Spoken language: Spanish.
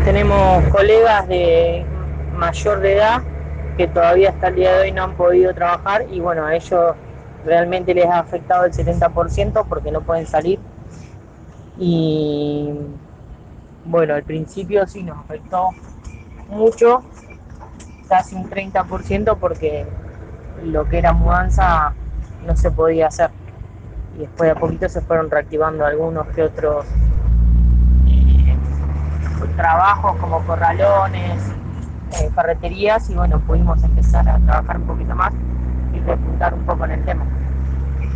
tenemos colegas de mayor de edad que todavía hasta el día de hoy no han podido trabajar y bueno, a ellos realmente les ha afectado el 70% porque no pueden salir y bueno, al principio sí nos afectó mucho, casi un 30% porque lo que era mudanza no se podía hacer y después de a poquito se fueron reactivando algunos que otros eh, trabajos como corralones, ferreterías y bueno, pudimos empezar a trabajar un poquito más y repuntar un poco en el tema.